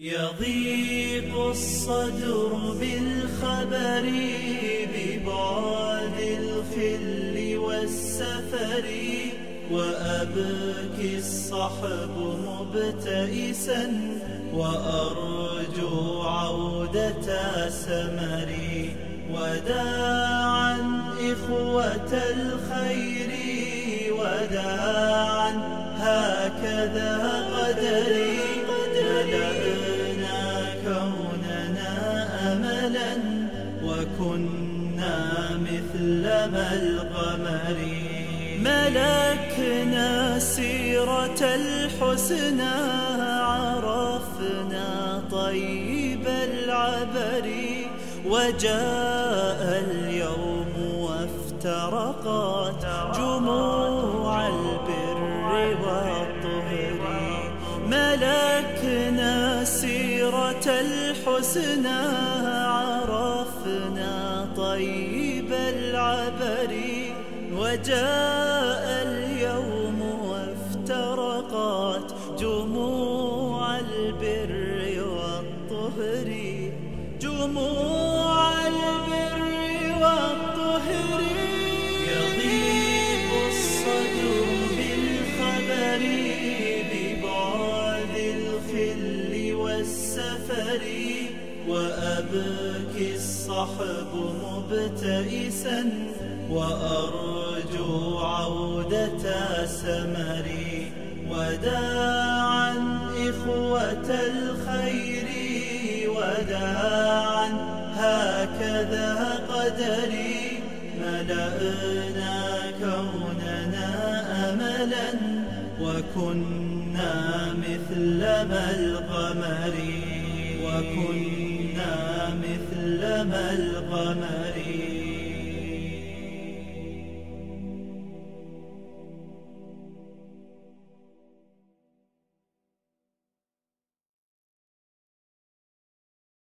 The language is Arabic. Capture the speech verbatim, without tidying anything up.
يضيق الصدر بالخبر ببعد الخل والسفر، وأبكي الصحب مبتئسا وأرجو عودة سمري، وداعا إخوة الخير وداعا هكذا قدري، ملأنا كوننا أملا وكنا مثل ما القمر، ملكنا سيرة الحسنى عرفنا طيب العبر، وجاء اليوم وافترقت جموع البر والطهر، ملكنا سيرة الحسنى عرفنا طيب العبر، وجاء اليوم وافترقت جموع البر والطهر، جموع البر والطهر. يضيق الصدر بالخبر ببعد الخل والسفر، وأبكي الصحب مبتئسا وأرجو عودة سمري، وداعا إخوة الخير وداعا هكذا قدري، ملأنا كوننا أملا وكنا مثل ما القمر، وكنا مثل ما القمر.